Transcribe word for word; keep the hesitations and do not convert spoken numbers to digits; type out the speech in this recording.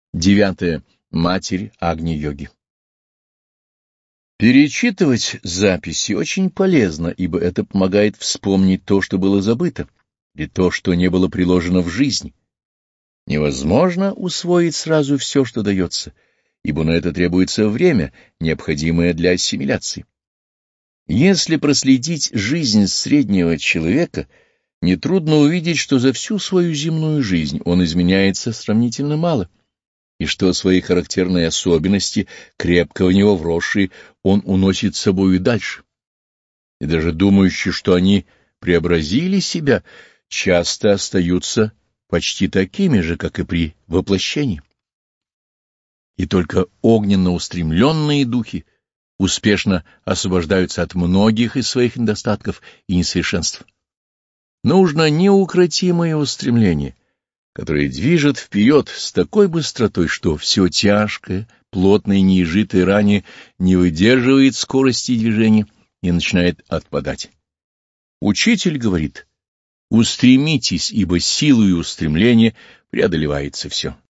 Девятое. Матерь Агни-йоги. Перечитывать записи очень полезно, ибо это помогает вспомнить то, что было забыто, и то, что не было приложено в жизни. Невозможно усвоить сразу все, что дается, ибо на это требуется время, необходимое для ассимиляции. Если проследить жизнь среднего человека, нетрудно увидеть, что за всю свою земную жизнь он изменяется сравнительно мало, и что свои характерные особенности, крепко в него вросшие, он уносит с собой и дальше. И даже думающие, что они преобразили себя, часто остаются почти такими же, как и при воплощении. И только огненно устремленные духи успешно освобождаются от многих из своих недостатков и несовершенств. Нужно неукротимое устремление, которое движет вперед с такой быстротой, что все тяжкое, плотное и неизжитое ранее не выдерживает скорости движения и начинает отпадать. Учитель говорит: устремитесь, ибо силою устремления преодолевается все.